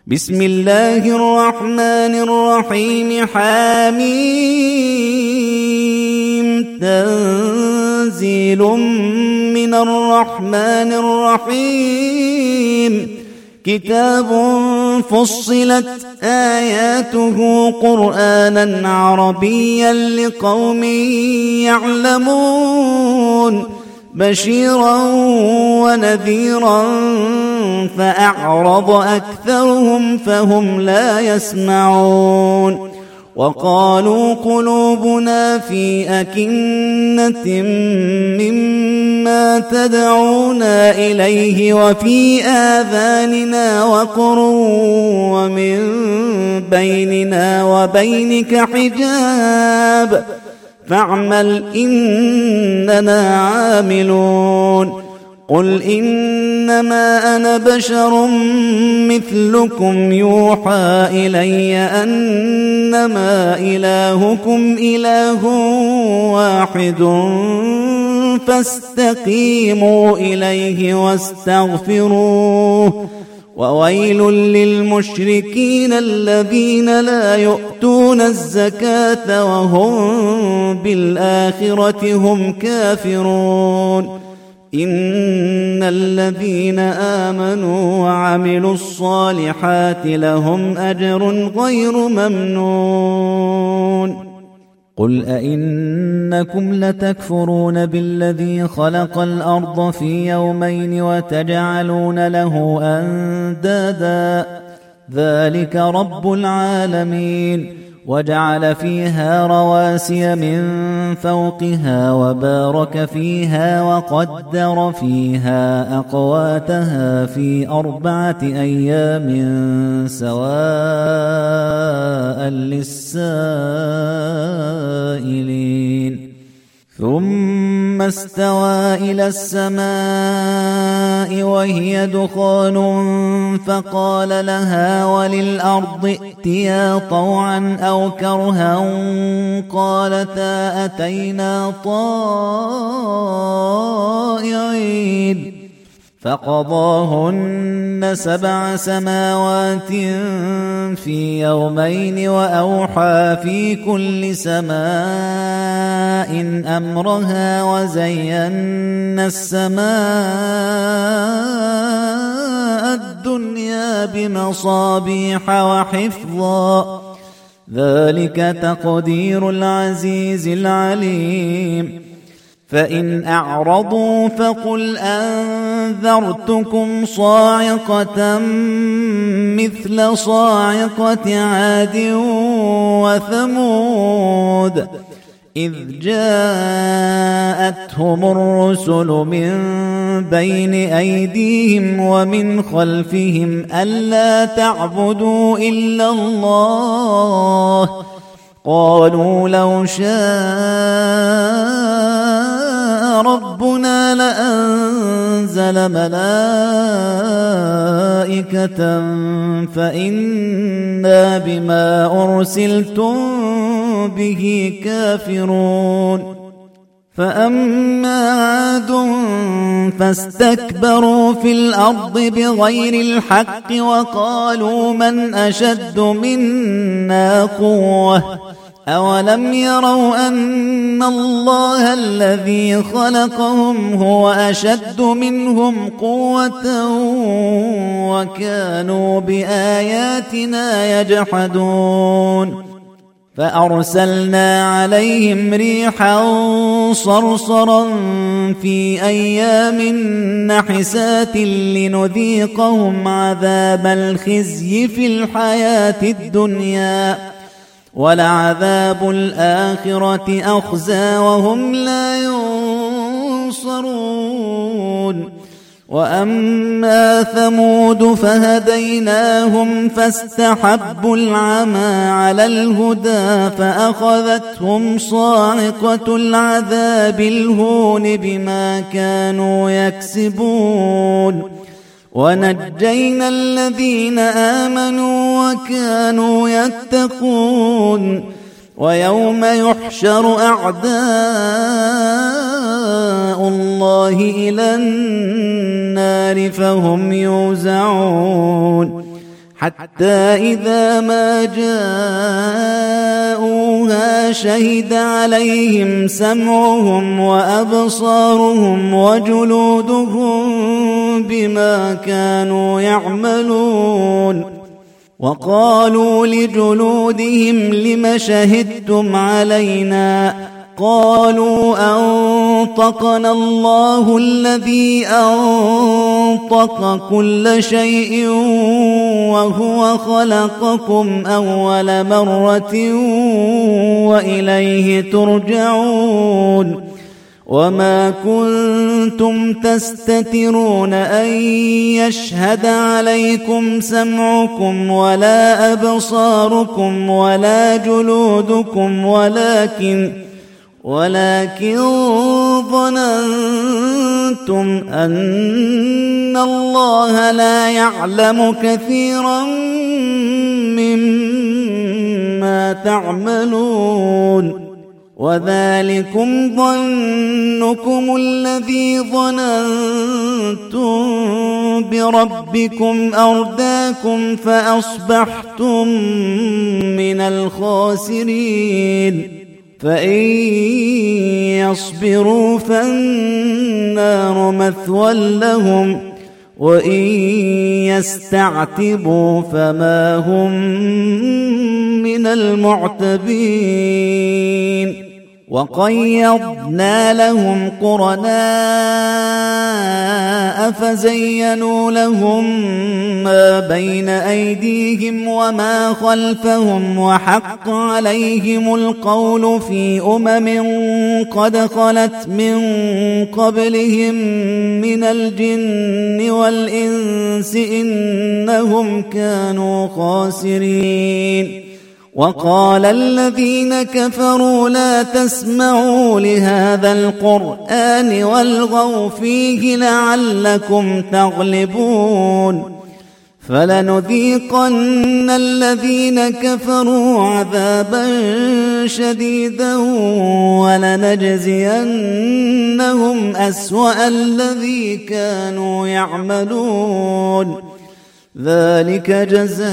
بسم الله الرحمن الرحيم. حميم. تنزيل من الرحمن الرحيم. كتاب فصلت آياته قرآنا عربيا لقوم يعلمون. بشيرا ونذيرا فأعرض أكثرهم فهم لا يسمعون. وقالوا قلوبنا في أكنة مما تدعونا إليه وفي آذاننا وقر ومن بيننا وبينك حجاب فاعمل إننا عاملون. قل إنما أنا بشر مثلكم يوحى إلي أنما إلهكم إله واحد فاستقيموا إليه واستغفروه. وويل للمشركين الذين لا يؤتون الزكاة وهم بالآخرة هم كافرون. إن الذين آمنوا وعملوا الصالحات لهم أجر غير ممنون. قل أئنكم لتكفرون بالذي خلق الأرض في يومين وتجعلون له أندادا ذلك رب العالمين. وجعل فيها رواسي من فوقها وبارك فيها وقدر فيها أقواتها في 4 أيام سواء للسائلين. ثم استوى إلى السماء وهي دخان فقال لها وللأرض ائتيا طوعا أو كرها قالتا أتينا طائعين. فقضاهن 7 سماوات في يومين وأوحى في كل سماء أمرها وزينا السماء الدنيا بمصابيح وحفظا ذلك تقدير العزيز العليم. فإن أعرضوا فقل أنذرتكم صاعقة مثل صاعقة عاد وثمود إذ جاءتهم الرسل من بين أيديهم ومن خلفهم ألا تعبدوا إلا الله قالوا لو شاء ربنا لأنزل ملائكة فإنا بما أرسلتم به كافرون. فأما عاد فاستكبروا في الأرض بغير الحق وقالوا من أشد منا قوة أولم يروا أن الله الذي خلقهم هو أشد منهم قوة وكانوا بآياتنا يجحدون. فأرسلنا عليهم ريحا صرصرا في أيام نحسات لنذيقهم عذاب الخزي في الحياة الدنيا ولعذاب الآخرة أخزى وهم لا ينصرون. وأما ثمود فهديناهم فاستحبوا العمى على الهدى فأخذتهم صاعقة العذاب الهون بما كانوا يكسبون. ونجينا الذين آمنوا وكانوا يتقون. ويوم يحشر أعداء الله إلى النار فهم يوزعون حتى إذا ما جاءوها شهد عليهم سمعهم وأبصارهم وجلودهم بما كانوا يعملون. وقالوا لجلودهم لم شهدتم علينا؟ قالوا أنطقنا الله الذي أنطق كل شيء وهو خلقكم أول مرة وإليه ترجعون. وما كنتم تستترون أن يشهد عليكم سمعكم ولا أبصاركم ولا جلودكم ولكن ظننتم أن الله لا يعلم كثيرا مما تعملون. وذلكم ظنكم الذي ظننتم بربكم أرداكم فأصبحتم من الخاسرين. فإن يصبروا فالنار مثوى لهم وإن يستعتبوا فما هم من المعتبين. وقيضنا لهم قرناء فزينوا لهم ما بين أيديهم وما خلفهم وحق عليهم القول في قد خلت من قبلهم من الجن والإنس إنهم كانوا خاسرين. وقال الذين كفروا لا تسمعوا لهذا القرآن والغوا فيه لعلكم تغلبون. فلنذيقن الذين كفروا عذابا شديدا ولنجزينهم أسوأ الذي كانوا يعملون. ذلك جزاء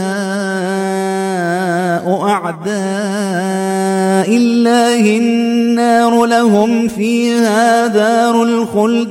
أعداء الله النار لهم فيها دار الخلد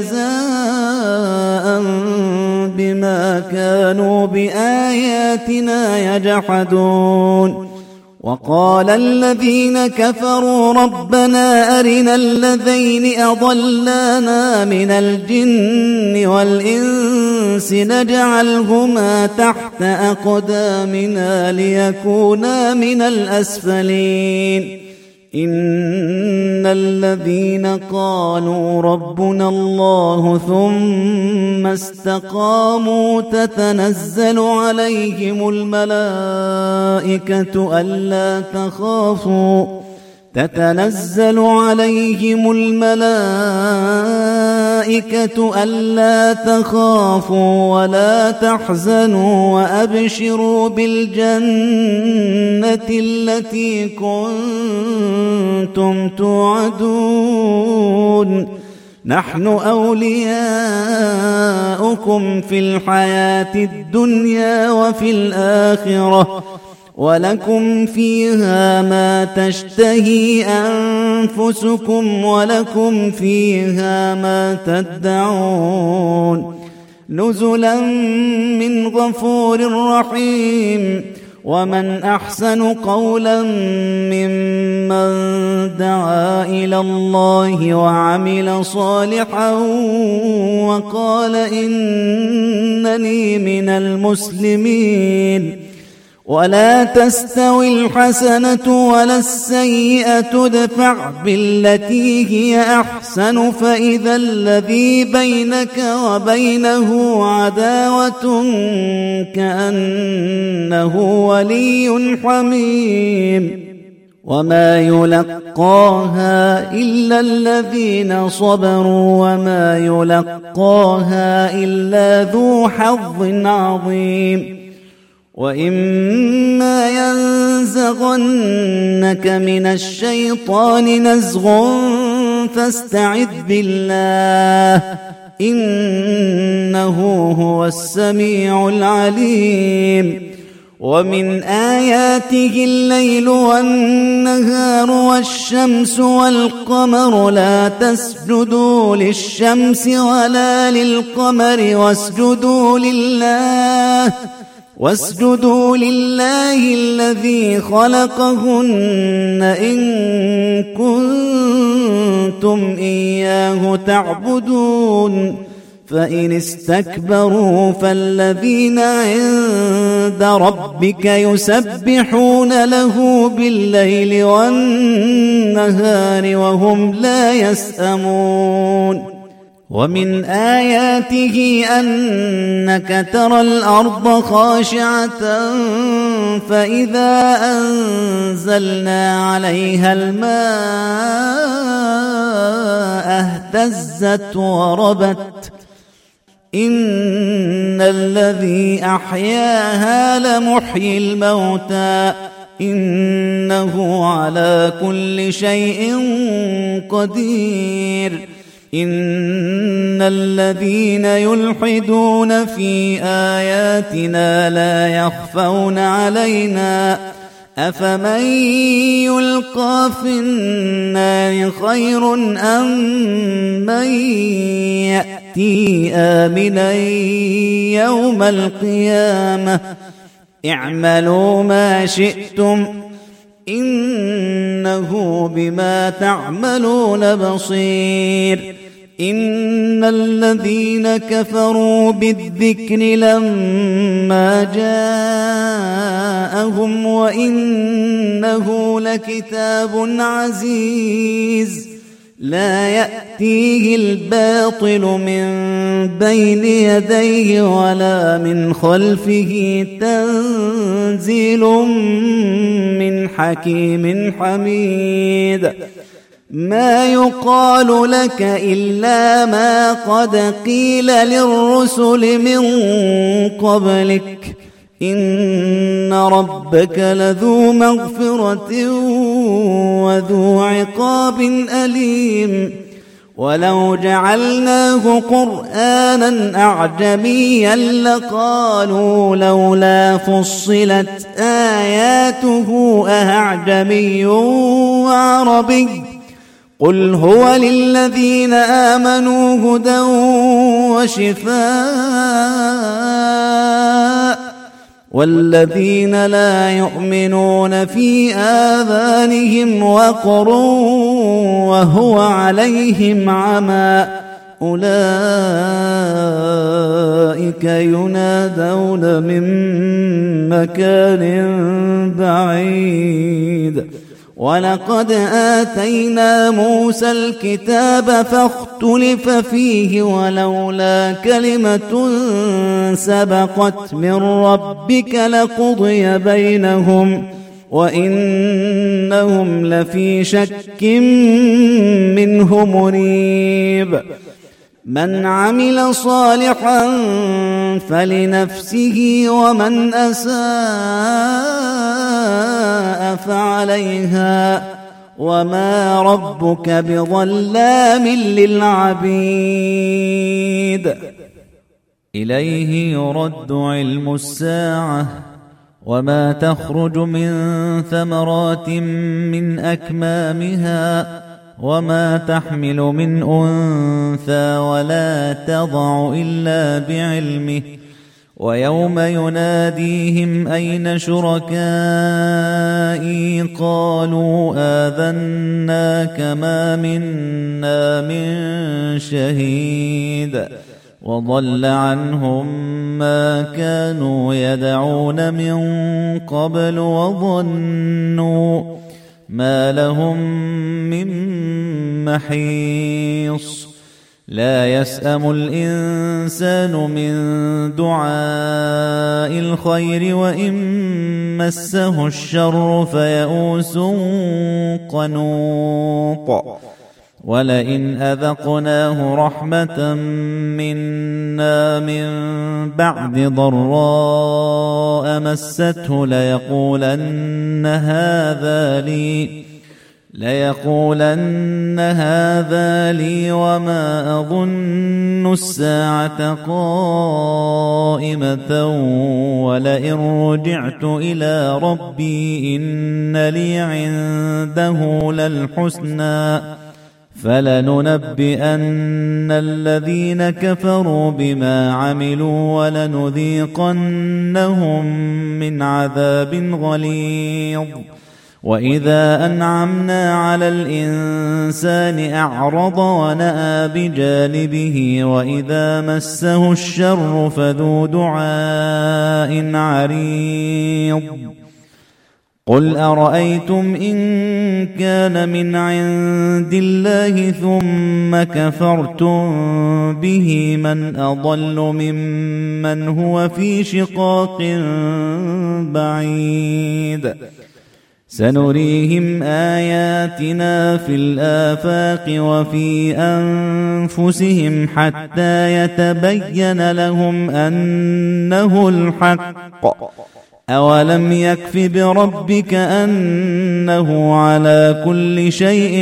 جزاء بما كانوا بآياتنا يجحدون. وقال الذين كفروا ربنا أرنا الذين أضلانا من الجن والإنس نجعلهما تحت أقدامنا ليكونا من الأسفلين. إن الذين قالوا ربنا الله ثم استقاموا تتنزل عليهم الملائكة ألا تخافوا ولا تحزنوا وأبشروا بالجنة التي كنتم توعدون. نحن أولياؤكم في الحياة الدنيا وفي الآخرة ولكم فيها ما تشتهي أنفسكم ولكم فيها ما تدعون. نزلا من غفور رحيم. ومن أحسن قولا ممن دعا إلى الله وعمل صالحا وقال إنني من المسلمين. ولا تستوي الحسنة ولا السيئة ادفع بالتي هي أحسن فإذا الذي بينك وبينه عداوة كأنه ولي حميم. وما يلقاها إلا الذين صبروا وما يلقاها إلا ذو حظ عظيم. وإما ينزغنك من الشيطان نزغ فاستعذ بالله إنه هو السميع العليم. ومن آياته الليل والنهار والشمس والقمر لا تسجدوا للشمس ولا للقمر واسجدوا لله الذي خلقهن إن كنتم إياه تعبدون. فإن استكبروا فالذين عند ربك يسبحون له بالليل والنهار وهم لا يسأمون. ومن آياته أنك ترى الأرض خاشعة فإذا أنزلنا عليها الماء اهتزت وربت إن الذي أحياها لمحيي الموتى إنه على كل شيء قدير. إن الذين يلحدون في آياتنا لا يخفون علينا أفمن يلقى في النار خير أم من يأتي آمنا يوم القيامة اعملوا ما شئتم إنه بما تعملون بصير. إن الذين كفروا بالذكر لما جاءهم وإنه لكتاب عزيز لا يأتيه الباطل من بين يديه ولا من خلفه تنزيل من حكيم حميد. ما يقال لك إلا ما قد قيل للرسل من قبلك إن ربك لذو مغفرة وذو عقاب أليم. ولو جعلناه قرآنا أعجميا لقالوا لولا فصلت آياته أأعجمي وعربي قل هو للذين آمنوا هدى وشفاء والذين لا يؤمنون في آذانهم وقر وهو عليهم عمى أولئك ينادون من مكان بعيد. ولقد آتينا موسى الكتاب فاختلف فيه ولولا كلمة سبقت من ربك لقضي بينهم وإنهم لفي شك منه مريب. من عمل صالحا فلنفسه ومن أساء فعليها وما ربك بظلام للعبيد. إليه يرد علم الساعة وما تخرج من ثمرات من أكمامها وما تحمل من أنثى ولا تضع إلا بعلمه ويوم يناديهم أين شركائي قالوا آذناك ما منا من شهيد وضل عنهم ما كانوا يدعون من قبل وظنوا ما لهم من محيص. لا يسأم الإنسان من دعاء الخير وإن مسه الشر فيئوس قنوط. ولئن أذقناه رحمة منا من بعد ضراء مسته ليقولن ليقولن هذا لي وما أظن الساعة قائمة ولئن رجعت إلى ربي إن لي عنده للحسنى فلننبئن الذين كفروا بما عملوا ولنذيقنهم من عذاب غليظ وإذا أنعمنا على الإنسان أعرض ونأى بجانبه وإذا مسه الشر فذو دعاء عريض قل أرأيتم إن كان من عند الله ثم كفرتم به من أضل ممن هو في شقاق بعيد سنريهم آياتنا في الآفاق وفي أنفسهم حتى يتبين لهم أنه الحق أولم يكف بربك أنه على كل شيء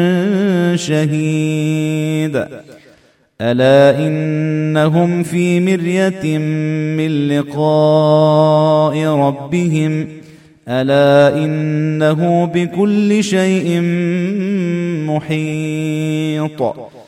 شهيد ألا إنهم في مرية من لقاء ربهم ألا إنه بكل شيء محيط